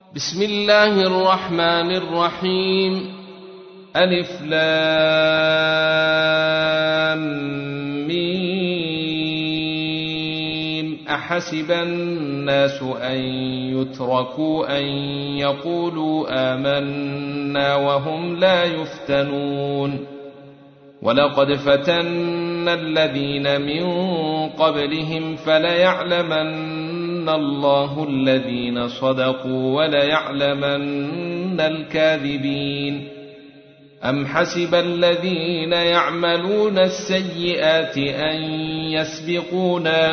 بسم الله الرحمن الرحيم. ألف لام ميم. أحسب الناس أن يتركوا أن يقولوا آمنا وهم لا يفتنون. ولقد فتنا الذين من قبلهم فليعلمن الله الذين صدقوا وليعلمن الكاذبين. أم حسب الذين يعملون السيئات أن يسبقونا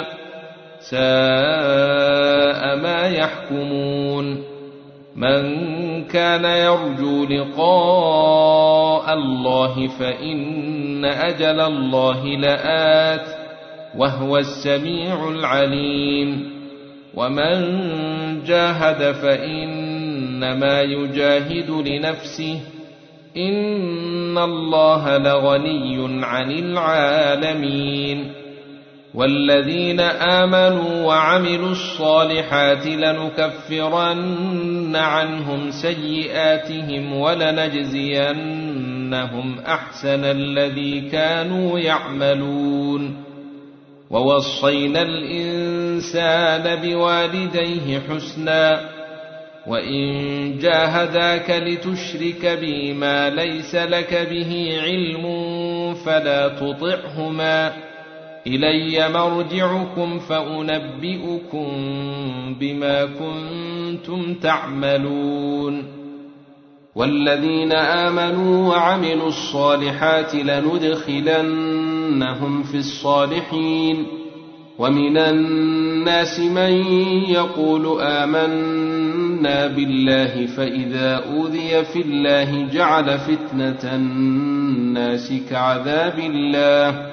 ساء ما يحكمون. من كان يرجو لقاء الله فإن أجل الله لآت وهو السميع العليم. ومن جاهد فإنما يجاهد لنفسه إن الله لغني عن العالمين. والذين آمنوا وعملوا الصالحات لنكفرن عنهم سيئاتهم ولنجزينهم أحسن الذي كانوا يعملون. ووصينا الإنسان بوالديه حسنا وإن جاهداك لتشرك بي ما ليس لك به علم فلا تطعهما إلي مرجعكم فأنبئكم بما كنتم تعملون. والذين آمنوا وعملوا الصالحات لندخلنهم في الصالحين. ومن الناس من يقول آمنا بالله فإذا أوذي في الله جعل فتنة الناس كعذاب الله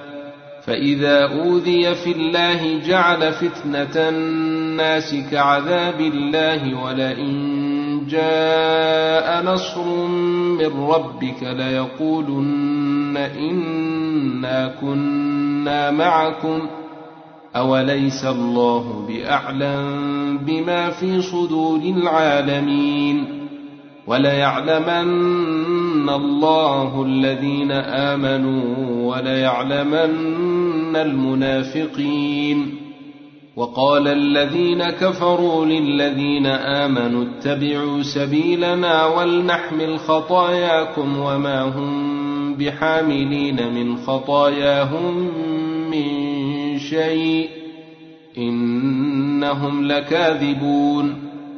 ولئن جاء نصر من ربك ليقولن إنا كنا معكم أوليس الله بأعلم بما في صدور العالمين. وليعلمن الله الذين آمنوا وليعلمن المنافقين. وقال الذين كفروا للذين آمنوا اتبعوا سبيلنا ولنحمل خطاياكم وما هم بحاملين من خطاياهم من شيء إنهم لكاذبون.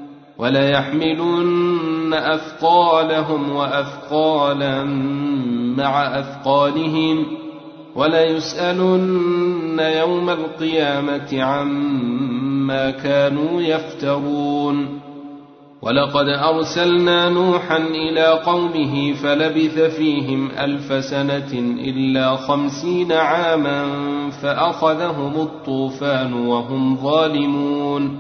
وليحملن أثقالهم وأثقالا مع أثقالهم وليسألن يوم القيامة عما كانوا يفترون. ولقد أرسلنا نوحا إلى قومه فلبث فيهم 1000 سنة إلا 50 عاما فأخذهم الطوفان وهم ظالمون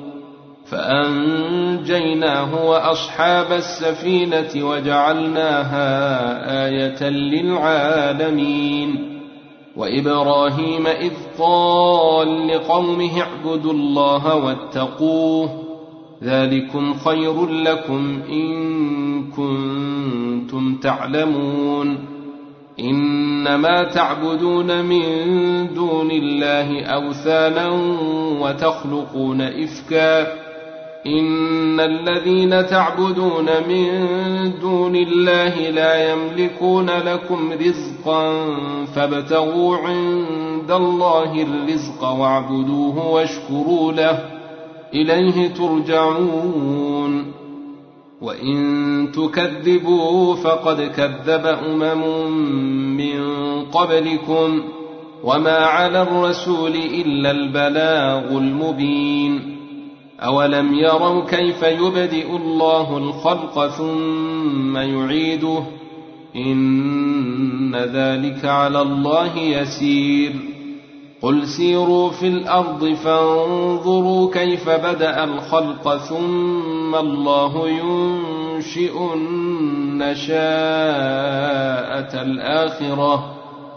فأنجيناه وأصحاب السفينة وجعلناها آية للعالمين. وإبراهيم إذ قال لقومه اعبدوا الله واتقوه ذلكم خير لكم إن كنتم تعلمون. إنما تعبدون من دون الله أوثانا وتخلقون إفكا إن الذين تعبدون من دون الله لا يملكون لكم رزقا فابتغوا عند الله الرزق واعبدوه واشكروا له إليه ترجعون. وإن تكذبوا فقد كذب أمم من قبلكم وما على الرسول إلا البلاغ المبين. أولم يروا كيف يبدئ الله الخلق ثم يعيده إن ذلك على الله يسير. قل سيروا في الأرض فانظروا كيف بدأ الخلق ثم الله ينشئ النشاءة الآخرة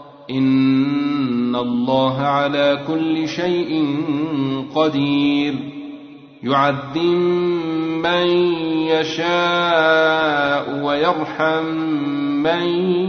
إن الله على كل شيء قدير. يعذب من يشاء ويرحم من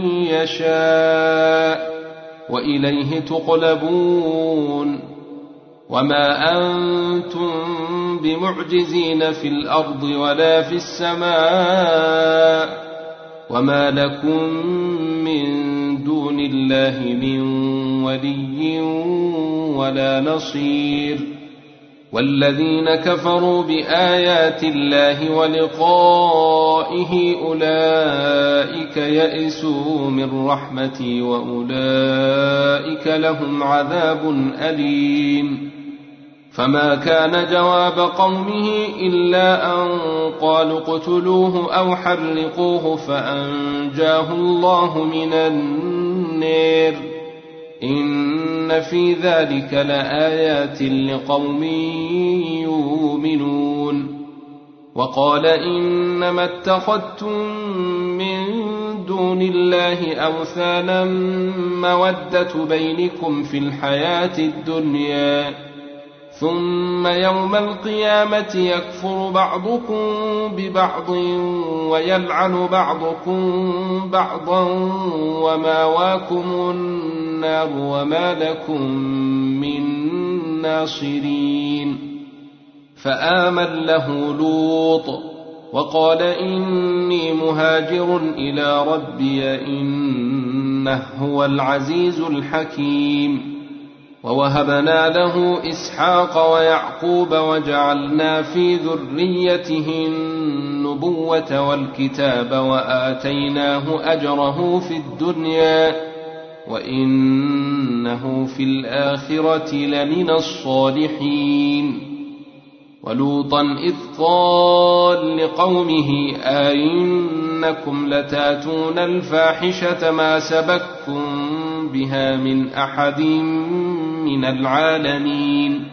يشاء وإليه تقلبون وما أنتم بمعجزين في الأرض ولا في السماء وما لكم من دون الله من ولي ولا نصير والذين كفروا بآيات الله ولقائه أولئك يئسوا من رحمتي وأولئك لهم عذاب أليم فما كان جواب قومه إلا أن قالوا اقتلوه أو حرقوه فأنجاه الله من النار إن في ذلك لآيات لقوم يؤمنون وقال إنما اتخذتم من دون الله أوثانا مودة بينكم في الحياة الدنيا ثم يوم القيامة يكفر بعضكم ببعض ويلعن بعضكم بعضا وماواكم النار وما لكم من ناصرين فآمن له لوط وقال إني مهاجر إلى ربي إنه هو العزيز الحكيم ووهبنا له إسحاق ويعقوب وجعلنا في ذريته النبوة والكتاب وآتيناه أجره في الدنيا وإنه في الآخرة لمن الصالحين ولوطا إذ قال لقومه أئنكم لتاتون الفاحشة ما سبقكم بها من أحد من العالمين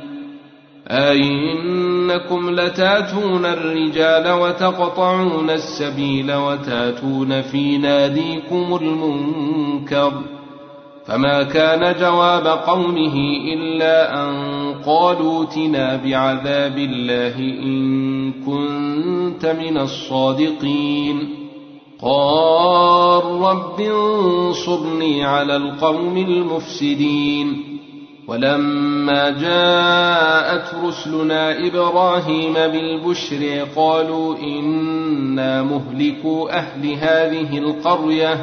أئنكم لتاتون الرجال وتقطعون السبيل وتاتون في ناديكم المنكر فما كان جواب قومه إلا أن قالوا ائتنا بعذاب الله إن كنت من الصادقين قال رب انصرني على القوم المفسدين ولما جاءت رسلنا إبراهيم بالبشر قالوا إنا مهلكو أهل هذه القرية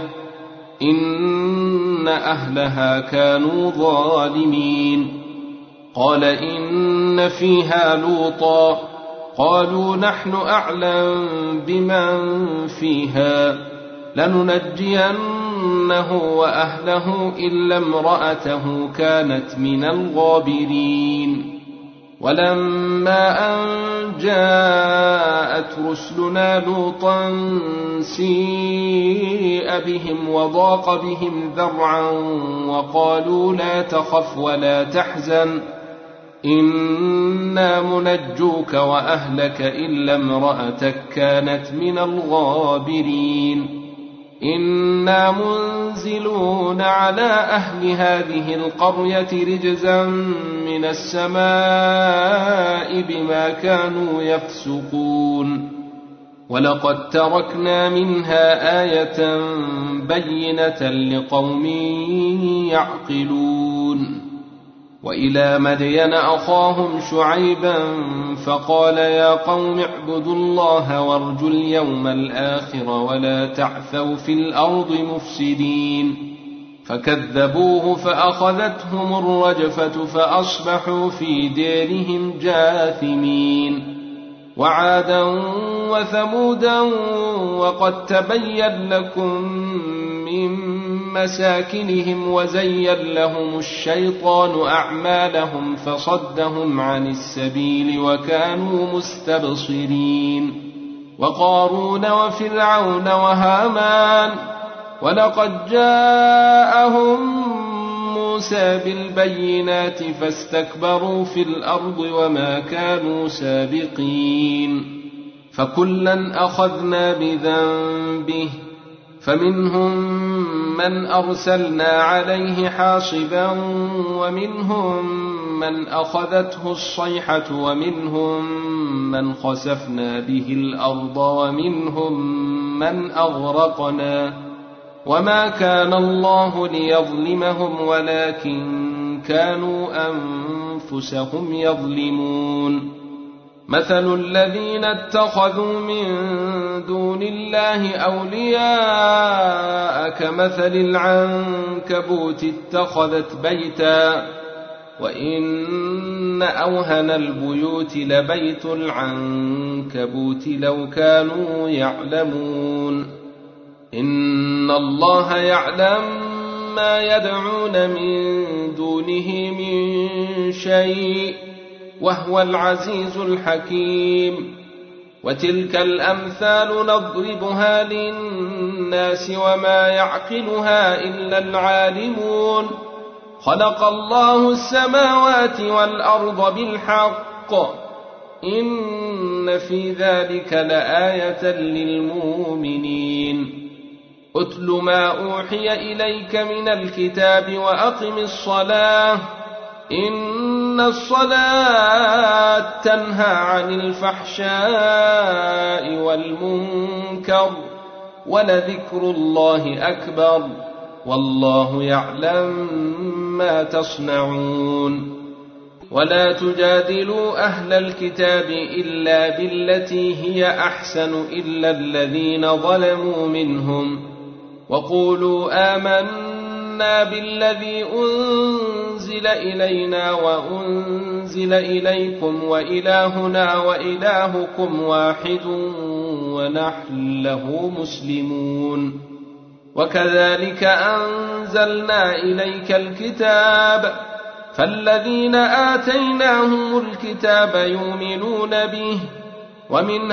إن أهلها كانوا ظالمين قال إن فيها لوطا قالوا نحن أعلم بمن فيها لننجينه وأهله إلا امرأته كانت من الغابرين ولما أن جاءت رسلنا لوطا سيء بهم وضاق بهم ذرعا وقالوا لا تخف ولا تحزن إنا منجوك وأهلك إلا امرأتك كانت من الغابرين إنا منزلون على أهل هذه القرية رجزا من السماء بما كانوا يفسقون ولقد تركنا منها آية بينة لقوم يعقلون وإلى مدين أخاهم شعيبا فقال يا قوم اعبدوا الله وارجوا اليوم الآخر ولا تعثوا في الأرض مفسدين فكذبوه فأخذتهم الرجفة فأصبحوا في ديرهم جاثمين وعادا وثمودا وقد تبين لكم من مساكنهم وزين لهم الشيطان أعمالهم فصدهم عن السبيل وكانوا مستبصرين وقارون وفرعون وهامان ولقد جاءهم موسى بالبينات فاستكبروا في الأرض وما كانوا سابقين فكلا أخذنا بذنبه فمنهم من أرسلنا عليه حاصبا ومنهم من أخذته الصيحة ومنهم من خسفنا به الأرض ومنهم من أغرقنا وما كان الله ليظلمهم ولكن كانوا أنفسهم يظلمون مثل الذين اتخذوا من دون الله أولياء كمثل العنكبوت اتخذت بيتا وإن أوهن البيوت لبيت العنكبوت لو كانوا يعلمون إن الله يعلم ما يدعون من دونه من شيء وهو العزيز الحكيم وتلك الأمثال نضربها للناس وما يعقلها إلا العالمون خلق الله السماوات والأرض بالحق إن في ذلك لآية للمؤمنين أتل ما أوحي إليك من الكتاب وأقم الصلاة إن الصلاة تنهى عن الفحشاء والمنكر ولذكر الله أكبر والله يعلم ما تصنعون ولا تجادلوا أهل الكتاب إلا بالتي هي أحسن إلا الذين ظلموا منهم وقولوا آمنا بالذي أنزل إلينا وأنزل إليكم وإلهنا وإلهكم واحد ونحن له مسلمون وكذلك أنزلنا إليك الكتاب فالذين آتيناهم الكتاب يؤمنون به ومن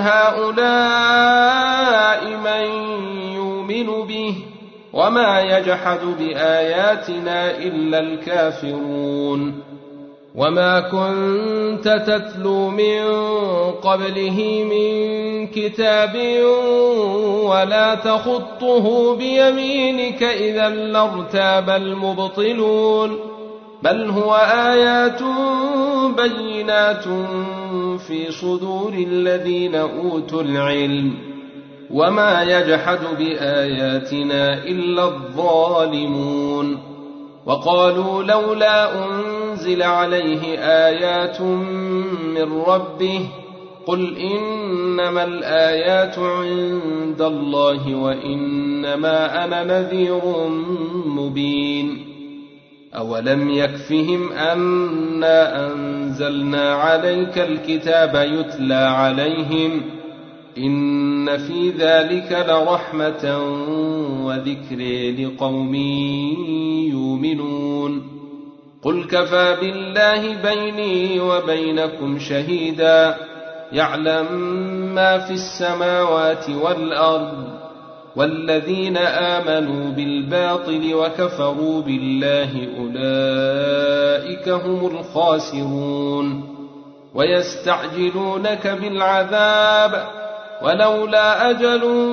هؤلاء من يؤمن به وما يجحد بآياتنا إلا الكافرون وما كنت تتلو من قبله من كتاب ولا تخطه بيمينك إذا لارتاب المبطلون بل هو آيات بينات في صدور الذين أوتوا العلم وما يجحد بآياتنا إلا الظالمون وقالوا لولا أنزل عليه آيات من ربه قل إنما الآيات عند الله وإنما أنا نذير مبين أولم يكفهم أنا أنزلنا عليك الكتاب يتلى عليهم إن في ذلك لرحمة وذكر لقوم يؤمنون قل كفى بالله بيني وبينكم شهيدا يعلم ما في السماوات والأرض والذين آمنوا بالباطل وكفروا بالله أولئك هم الخاسرون ويستعجلونك بالعذاب ولولا أجل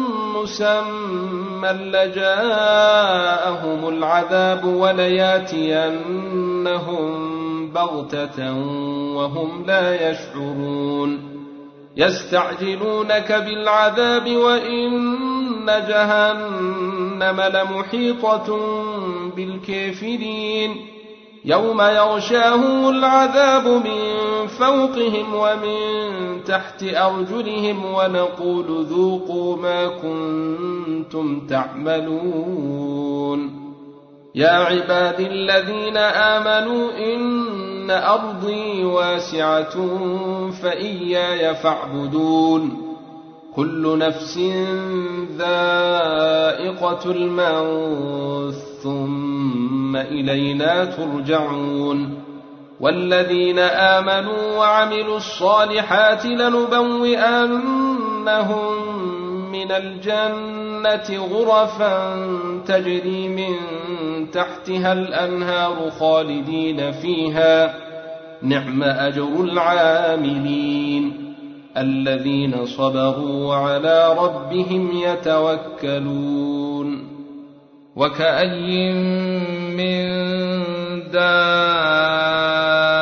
مسمى لجاءهم العذاب ولياتينهم بغتة وهم لا يشعرون يستعجلونك بالعذاب وإن جهنم لمحيطة بالكافرين يوم يغشاهم العذاب من فوقهم ومن تحت أرجلهم ونقول ذوقوا ما كنتم تعملون يا عباد الذين آمنوا إن أرضي واسعة فإياي فاعبدون كل نفس ذائقة الموت ثم إلينا ترجعون والذين آمنوا وعملوا الصالحات لنبوئنهم من الجنة غرفا تجري من تحتها الأنهار خالدين فيها نعم أجر العاملين الذين صبروا وعلى ربهم يتوكلون وكأي من دابة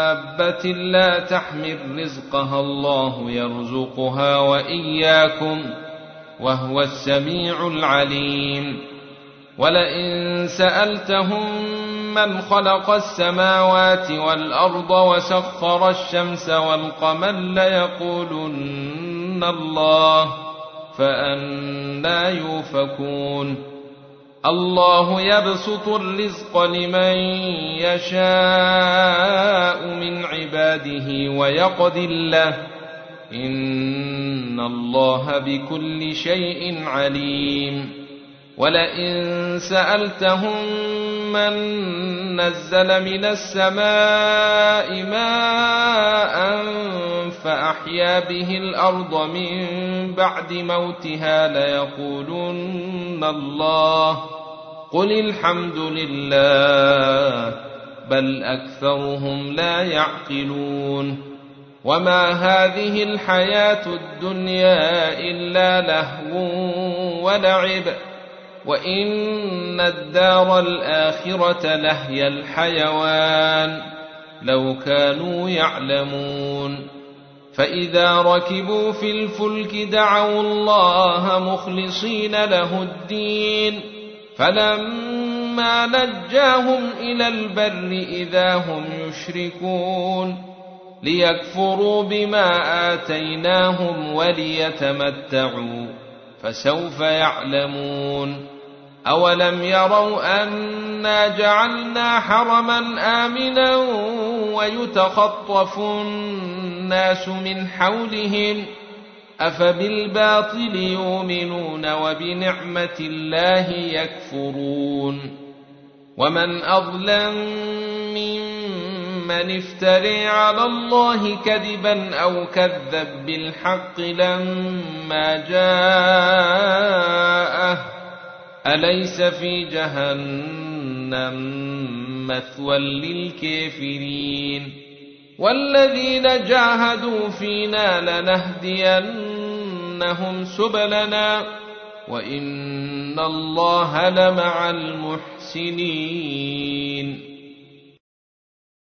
دابة لا تحمل رزقها الله يرزقها وإياكم وهو السميع العليم ولئن سألتهم من خلق السماوات والأرض وسخر الشمس والقمر ليقولن الله فأنى يؤفكون الله يبسط الرزق لمن يشاء من عباده ويقدر له إن الله بكل شيء عليم ولئن سألتهم من نزل من السماء ماء فأحيا به الأرض من بعد موتها ليقولن الله قل الحمد لله بل أكثرهم لا يعقلون وما هذه الحياة الدنيا إلا لهو ولعب وإن الدار الآخرة لهي الحيوان لو كانوا يعلمون فإذا ركبوا في الفلك دعوا الله مخلصين له الدين فلما نجاهم إلى البر إذا هم يشركون ليكفروا بما آتيناهم وليتمتعوا فسوف يعلمون أولم يروا أنا جعلنا حرما آمنا ويتخطف الناس من حولهم أفبالباطل يؤمنون وبنعمة الله يكفرون ومن أظلم ممن افترى على الله كذبا أو كذب بالحق لما جاءه أليس في جهنم مثوى للكافرين والذين جاهدوا فينا لنهدينهم سبلنا وإن الله لمع المحسنين